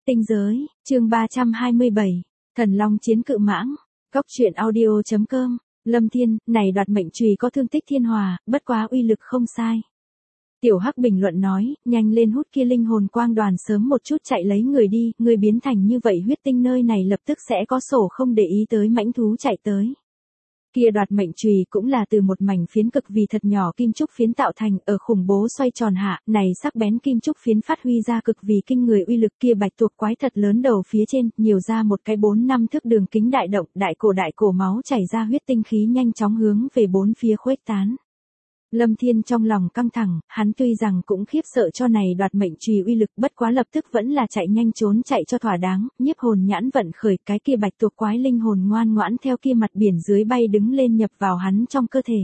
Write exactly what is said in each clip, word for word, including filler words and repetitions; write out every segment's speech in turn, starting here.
Tinh giới, chương ba trăm hai mươi bảy, Thần Long chiến cự mãng, Cóc truyện audio chấm com, Lâm Thiên, này đoạt mệnh chùy có thương tích thiên hòa, bất quá uy lực không sai. Tiểu Hắc bình luận nói, nhanh lên hút kia linh hồn quang đoàn sớm một chút chạy lấy người đi, người biến thành như vậy huyết tinh nơi này lập tức sẽ có sổ không để ý tới mãnh thú chạy tới. Kia đoạt mệnh chùy cũng là từ một mảnh phiến cực vì thật nhỏ kim trúc phiến tạo thành, ở khủng bố xoay tròn hạ, này sắc bén kim trúc phiến phát huy ra cực vì kinh người uy lực, kia bạch tuộc quái thật lớn đầu phía trên, nhiều ra một cái bốn năm thước đường kính đại động, đại cổ đại cổ máu chảy ra huyết tinh khí nhanh chóng hướng về bốn phía khuếch tán. Lâm Thiên trong lòng căng thẳng, hắn tuy rằng cũng khiếp sợ cho này đoạt mệnh chùy uy lực, bất quá lập tức vẫn là chạy nhanh trốn chạy cho thỏa đáng, nhiếp hồn nhãn vận khởi, cái kia bạch tuộc quái linh hồn ngoan ngoãn theo kia mặt biển dưới bay đứng lên nhập vào hắn trong cơ thể.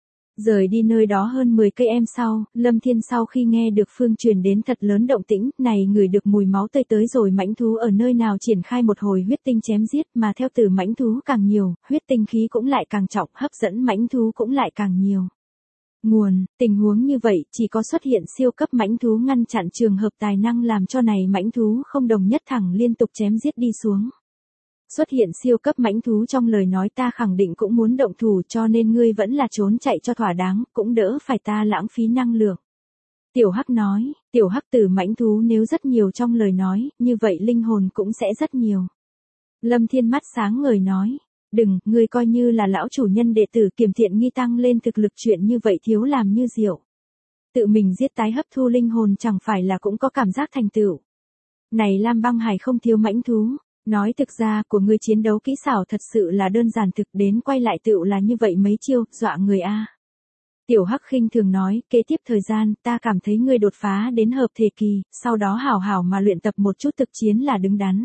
Rời đi nơi đó hơn mười cây em sau, Lâm Thiên sau khi nghe được phương truyền đến thật lớn động tĩnh, này người được mùi máu tươi tới rồi mãnh thú ở nơi nào triển khai một hồi huyết tinh chém giết, mà theo từ mãnh thú càng nhiều, huyết tinh khí cũng lại càng trọng, hấp dẫn mãnh thú cũng lại càng nhiều. Nguồn, tình huống như vậy, chỉ có xuất hiện siêu cấp mãnh thú ngăn chặn trường hợp tài năng làm cho này mãnh thú không đồng nhất thẳng liên tục chém giết đi xuống. Xuất hiện siêu cấp mãnh thú trong lời nói ta khẳng định cũng muốn động thủ cho nên ngươi vẫn là trốn chạy cho thỏa đáng, cũng đỡ phải ta lãng phí năng lượng. Tiểu Hắc nói, Tiểu Hắc từ mãnh thú nếu rất nhiều trong lời nói, như vậy linh hồn cũng sẽ rất nhiều. Lâm Thiên mắt sáng ngời nói. Đừng, ngươi coi như là lão chủ nhân đệ tử kiềm tiện nghi tăng lên thực lực chuyện như vậy thiếu làm như rượu. Tự mình giết tái hấp thu linh hồn chẳng phải là cũng có cảm giác thành tựu. Này Lam Băng Hải không thiếu mãnh thú, nói thực ra của ngươi chiến đấu kỹ xảo thật sự là đơn giản thực đến quay lại tựu là như vậy mấy chiêu, dọa người a. Tiểu Hắc khinh thường nói, kế tiếp thời gian ta cảm thấy ngươi đột phá đến hợp thể kỳ, sau đó hảo hảo mà luyện tập một chút thực chiến là đứng đắn.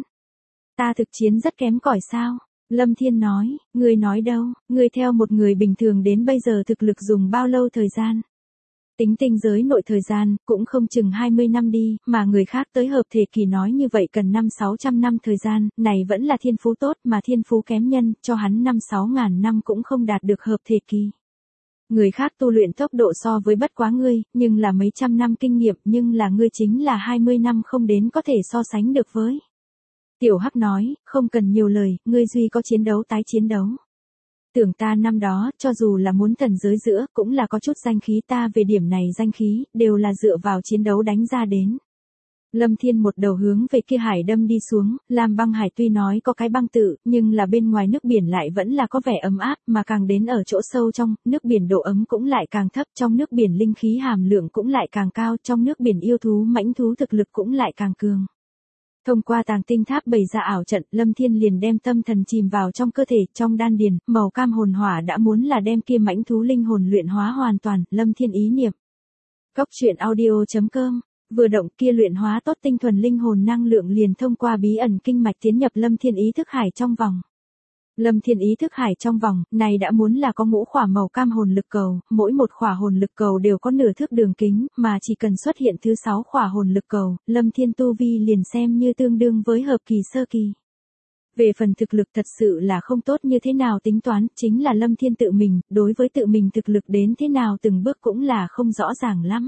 Ta thực chiến rất kém cỏi sao? Lâm Thiên nói, ngươi nói đâu, ngươi theo một người bình thường đến bây giờ thực lực dùng bao lâu thời gian? Tính tinh giới nội thời gian, cũng không chừng hai mươi năm đi, mà người khác tới hợp thể kỳ nói như vậy cần năm sáu trăm năm thời gian, này vẫn là thiên phú tốt mà thiên phú kém nhân, cho hắn năm sáu ngàn năm cũng không đạt được hợp thể kỳ. Người khác tu luyện tốc độ so với bất quá ngươi, nhưng là mấy trăm năm kinh nghiệm, nhưng là ngươi chính là hai mươi năm không đến có thể so sánh được với. Tiểu Hắc nói, không cần nhiều lời, ngươi duy có chiến đấu tái chiến đấu. Tưởng ta năm đó, cho dù là muốn thần giới giữa, cũng là có chút danh khí ta về điểm này danh khí, đều là dựa vào chiến đấu đánh ra đến. Lâm Thiên một đầu hướng về kia hải đâm đi xuống, Lam Băng Hải tuy nói có cái băng tự, nhưng là bên ngoài nước biển lại vẫn là có vẻ ấm áp, mà càng đến ở chỗ sâu trong, nước biển độ ấm cũng lại càng thấp, trong nước biển linh khí hàm lượng cũng lại càng cao, trong nước biển yêu thú mãnh thú thực lực cũng lại càng cường. Thông qua tàng tinh tháp bày ra ảo trận, Lâm Thiên liền đem tâm thần chìm vào trong cơ thể, trong đan điền, màu cam hồn hỏa đã muốn là đem kia mãnh thú linh hồn luyện hóa hoàn toàn, Lâm Thiên ý niệm. Cóc truyện audio chấm com, vừa động kia luyện hóa tốt tinh thuần linh hồn năng lượng liền thông qua bí ẩn kinh mạch tiến nhập Lâm Thiên ý thức hải trong vòng. Lâm Thiên ý thức hải trong vòng, này đã muốn là có ngũ khỏa màu cam hồn lực cầu, mỗi một khỏa hồn lực cầu đều có nửa thước đường kính, mà chỉ cần xuất hiện thứ sáu khỏa hồn lực cầu, Lâm Thiên tu vi liền xem như tương đương với hợp kỳ sơ kỳ. Về phần thực lực thật sự là không tốt như thế nào tính toán, chính là Lâm Thiên tự mình, đối với tự mình thực lực đến thế nào từng bước cũng là không rõ ràng lắm.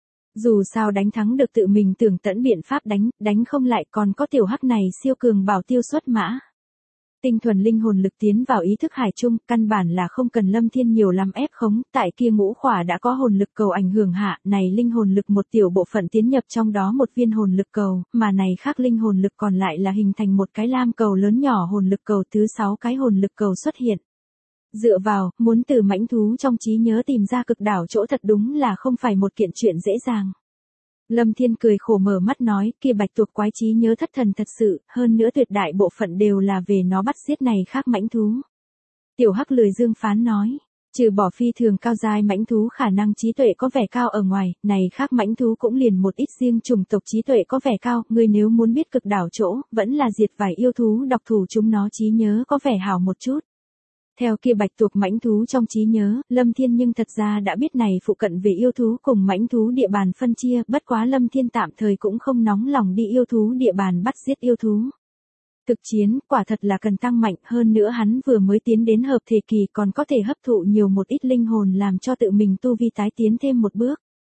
Dù sao đánh thắng được tự mình tưởng tận biện pháp đánh, đánh không lại còn có Tiểu Hắc này siêu cường bảo tiêu xuất mã. Tinh thuần linh hồn lực tiến vào ý thức hải chung, căn bản là không cần Lâm Thiên nhiều lắm ép khống, tại kia ngũ khỏa đã có hồn lực cầu ảnh hưởng hạ, này linh hồn lực một tiểu bộ phận tiến nhập trong đó một viên hồn lực cầu, mà này khác linh hồn lực còn lại là hình thành một cái lam cầu lớn nhỏ hồn lực cầu, thứ sáu cái hồn lực cầu xuất hiện. Dựa vào, muốn từ mãnh thú trong trí nhớ tìm ra cực đảo chỗ thật đúng là không phải một kiện chuyện dễ dàng. Lâm Thiên cười khổ mở mắt nói, kia bạch tuộc quái trí nhớ thất thần thật sự, hơn nữa tuyệt đại bộ phận đều là về nó bắt giết này khác mãnh thú. Tiểu Hắc lười dương phán nói, trừ bỏ phi thường cao giai mãnh thú khả năng trí tuệ có vẻ cao ở ngoài, này khác mãnh thú cũng liền một ít riêng chủng tộc trí tuệ có vẻ cao, ngươi nếu muốn biết cực đảo chỗ, vẫn là diệt vài yêu thú độc thủ chúng nó trí nhớ có vẻ hảo một chút. Theo kia bạch tuộc mãnh thú trong trí nhớ, Lâm Thiên nhưng thật ra đã biết này phụ cận về yêu thú cùng mãnh thú địa bàn phân chia, bất quá Lâm Thiên tạm thời cũng không nóng lòng đi yêu thú địa bàn bắt giết yêu thú. Thực chiến, quả thật là cần tăng mạnh, hơn nữa hắn vừa mới tiến đến hợp thể kỳ còn có thể hấp thụ nhiều một ít linh hồn làm cho tự mình tu vi tái tiến thêm một bước.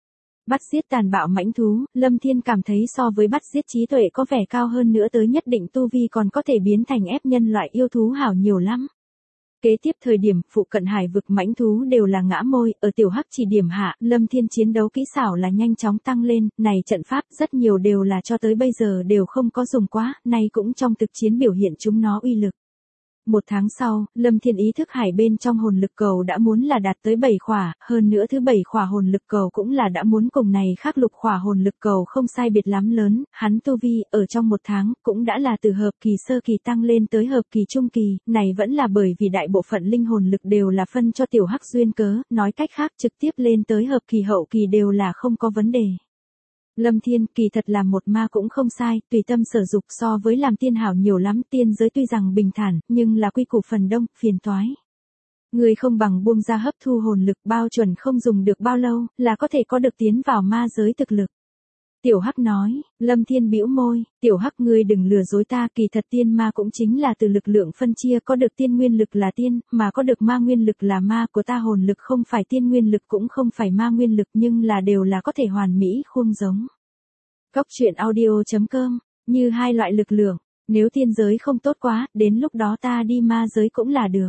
Bắt giết tàn bạo mãnh thú, Lâm Thiên cảm thấy so với bắt giết trí tuệ có vẻ cao hơn nữa tới nhất định tu vi còn có thể biến thành ép nhân loại yêu thú hảo nhiều lắm. Kế tiếp thời điểm phụ cận hải vực mãnh thú đều là ngã môi, ở tiểu hắc chỉ điểm hạ, Lâm Thiên chiến đấu kỹ xảo là nhanh chóng tăng lên, này trận pháp rất nhiều đều là cho tới bây giờ đều không có dùng quá, nay cũng trong thực chiến biểu hiện chúng nó uy lực. Một tháng sau, Lâm Thiên ý thức hải bên trong hồn lực cầu đã muốn là đạt tới bảy khỏa, hơn nữa thứ bảy khỏa hồn lực cầu cũng là đã muốn cùng này khác lục khỏa hồn lực cầu không sai biệt lắm lớn, hắn tu vi ở trong một tháng cũng đã là từ hợp kỳ sơ kỳ tăng lên tới hợp kỳ trung kỳ, này vẫn là bởi vì đại bộ phận linh hồn lực đều là phân cho tiểu hắc duyên cớ, nói cách khác trực tiếp lên tới hợp kỳ hậu kỳ đều là không có vấn đề. Lâm Thiên kỳ thật làm một ma cũng không sai, tùy tâm sở dục so với làm tiên hảo nhiều lắm, tiên giới tuy rằng bình thản, nhưng là quy củ phần đông, phiền toái. Người không bằng buông ra hấp thu hồn lực bao chuẩn không dùng được bao lâu, là có thể có được tiến vào ma giới thực lực. Tiểu Hắc nói, Lâm Thiên bĩu môi, Tiểu Hắc ngươi đừng lừa dối ta, kỳ thật tiên ma cũng chính là từ lực lượng phân chia, có được tiên nguyên lực là tiên, mà có được ma nguyên lực là ma, của ta hồn lực không phải tiên nguyên lực cũng không phải ma nguyên lực nhưng là đều là có thể hoàn mỹ khuôn giống. Góc truyện audio chấm com, như hai loại lực lượng, nếu tiên giới không tốt quá, đến lúc đó ta đi ma giới cũng là được.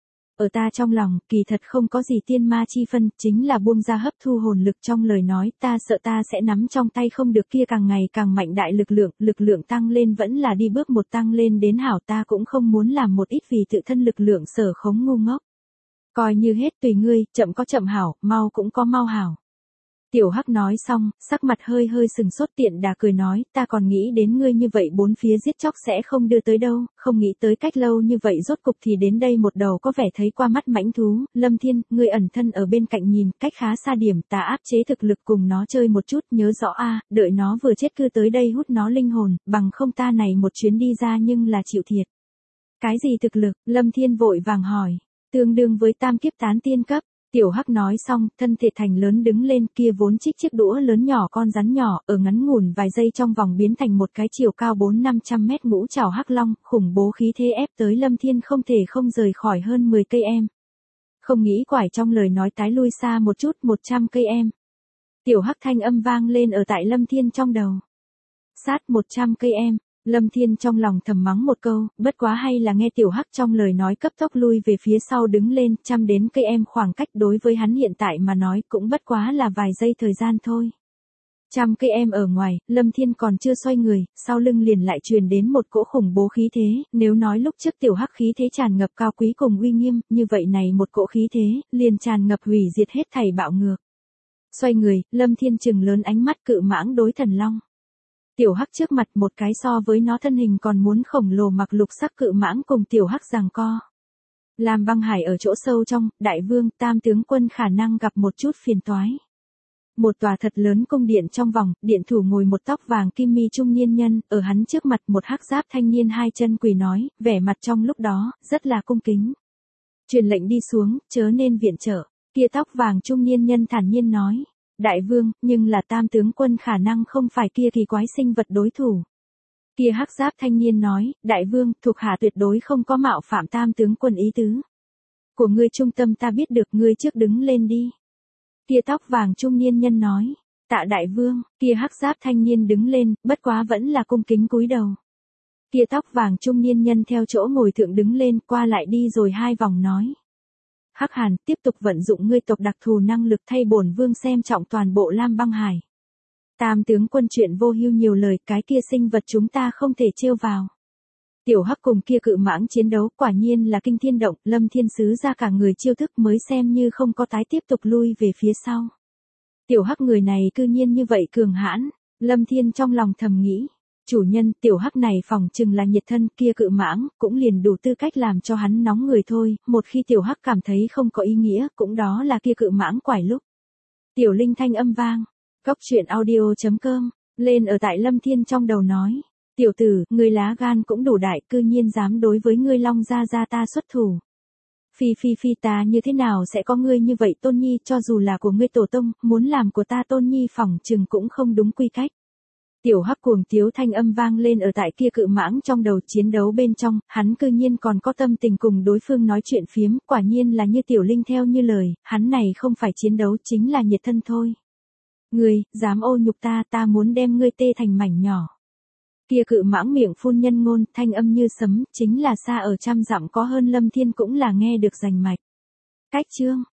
Ở ta trong lòng, kỳ thật không có gì tiên ma chi phân, chính là buông ra hấp thu hồn lực trong lời nói, ta sợ ta sẽ nắm trong tay không được kia càng ngày càng mạnh đại lực lượng, lực lượng tăng lên vẫn là đi bước một tăng lên đến hảo, ta cũng không muốn làm một ít vì tự thân lực lượng sở khống ngu ngốc. Coi như hết tùy ngươi, chậm có chậm hảo, mau cũng có mau hảo. Tiểu Hắc nói xong, sắc mặt hơi hơi sừng sốt, tiện đà cười nói, ta còn nghĩ đến ngươi như vậy bốn phía giết chóc sẽ không đưa tới đâu, không nghĩ tới cách lâu như vậy rốt cục thì đến đây một đầu có vẻ thấy qua mắt mãnh thú, Lâm Thiên, ngươi ẩn thân ở bên cạnh nhìn, cách khá xa điểm, ta áp chế thực lực cùng nó chơi một chút, nhớ rõ a, đợi nó vừa chết cứ tới đây hút nó linh hồn, bằng không ta này một chuyến đi ra nhưng là chịu thiệt. Cái gì thực lực, Lâm Thiên vội vàng hỏi, tương đương với tam kiếp tán tiên cấp. Tiểu Hắc nói xong, thân thể thành lớn đứng lên, kia vốn trích chiếc đũa lớn nhỏ con rắn nhỏ, ở ngắn ngủn vài giây trong vòng biến thành một cái chiều cao bốn năm trăm mét ngũ trảo hắc long, khủng bố khí thế ép tới Lâm Thiên không thể không rời khỏi hơn mười cây em. Không nghĩ quải trong lời nói tái lui xa một chút, một trăm cây em. Tiểu Hắc thanh âm vang lên ở tại Lâm Thiên trong đầu. Sát một trăm cây em. Lâm Thiên trong lòng thầm mắng một câu, bất quá hay là nghe Tiểu Hắc trong lời nói cấp tốc lui về phía sau đứng lên, chăm đến cây em khoảng cách đối với hắn hiện tại mà nói cũng bất quá là vài giây thời gian thôi. Trăm cây em ở ngoài, Lâm Thiên còn chưa xoay người, sau lưng liền lại truyền đến một cỗ khủng bố khí thế, nếu nói lúc trước Tiểu Hắc khí thế tràn ngập cao quý cùng uy nghiêm, như vậy này một cỗ khí thế, liền tràn ngập hủy diệt hết thảy bạo ngược. Xoay người, Lâm Thiên trừng lớn ánh mắt cự mãng đối thần long. Tiểu Hắc trước mặt một cái so với nó thân hình còn muốn khổng lồ mặc lục sắc cự mãng cùng Tiểu Hắc giằng co. Lam Băng Hải ở chỗ sâu trong, đại vương tam tướng quân khả năng gặp một chút phiền toái. Một tòa thật lớn cung điện trong vòng, điện thủ ngồi một tóc vàng kim mi trung niên nhân, ở hắn trước mặt một hắc giáp thanh niên hai chân quỳ nói, vẻ mặt trong lúc đó, rất là cung kính. Truyền lệnh đi xuống, chớ nên viện trợ, kia tóc vàng trung niên nhân thản nhiên nói. Đại vương, nhưng là tam tướng quân khả năng không phải kia kỳ quái sinh vật đối thủ. Kia hắc giáp thanh niên nói, đại vương, thuộc hạ tuyệt đối không có mạo phạm tam tướng quân ý tứ. Của ngươi trung tâm ta biết được, ngươi trước đứng lên đi. Kia tóc vàng trung niên nhân nói, tạ đại vương, kia hắc giáp thanh niên đứng lên, bất quá vẫn là cung kính cúi đầu. Kia tóc vàng trung niên nhân theo chỗ ngồi thượng đứng lên, qua lại đi rồi hai vòng nói. Hắc Hàn, tiếp tục vận dụng ngươi tộc đặc thù năng lực thay bổn vương xem trọng toàn bộ Lam Băng Hải. Tam tướng quân chuyện vô hưu nhiều lời, cái kia sinh vật chúng ta không thể trêu vào. Tiểu Hắc cùng kia cự mãng chiến đấu quả nhiên là kinh thiên động, Lâm Thiên Sứ ra cả người chiêu thức mới xem như không có tái tiếp tục lui về phía sau. Tiểu Hắc người này cư nhiên như vậy cường hãn, Lâm Thiên trong lòng thầm nghĩ. Chủ nhân, Tiểu Hắc này phòng chừng là nhiệt thân, kia cự mãng, cũng liền đủ tư cách làm cho hắn nóng người thôi, một khi Tiểu Hắc cảm thấy không có ý nghĩa, cũng đó là kia cự mãng quải lúc. Tiểu Linh thanh âm vang, góc truyện audio chấm com, lên ở tại Lâm Thiên trong đầu nói, tiểu tử, ngươi lá gan cũng đủ đại, cư nhiên dám đối với ngươi Long gia gia ta xuất thủ. Phi phi phi ta như thế nào sẽ có ngươi như vậy tôn nhi, cho dù là của ngươi tổ tông, muốn làm của ta tôn nhi phỏng chừng cũng không đúng quy cách. Tiểu Hắc cuồng tiếu thanh âm vang lên ở tại kia cự mãng trong đầu, chiến đấu bên trong, hắn cư nhiên còn có tâm tình cùng đối phương nói chuyện phiếm, quả nhiên là như Tiểu Linh theo như lời, hắn này không phải chiến đấu chính là nhiệt thân thôi. Ngươi, dám ô nhục ta, ta muốn đem ngươi tê thành mảnh nhỏ. Kia cự mãng miệng phun nhân ngôn, thanh âm như sấm, chính là xa ở trăm dặm có hơn Lâm Thiên cũng là nghe được rành mạch. Cách chương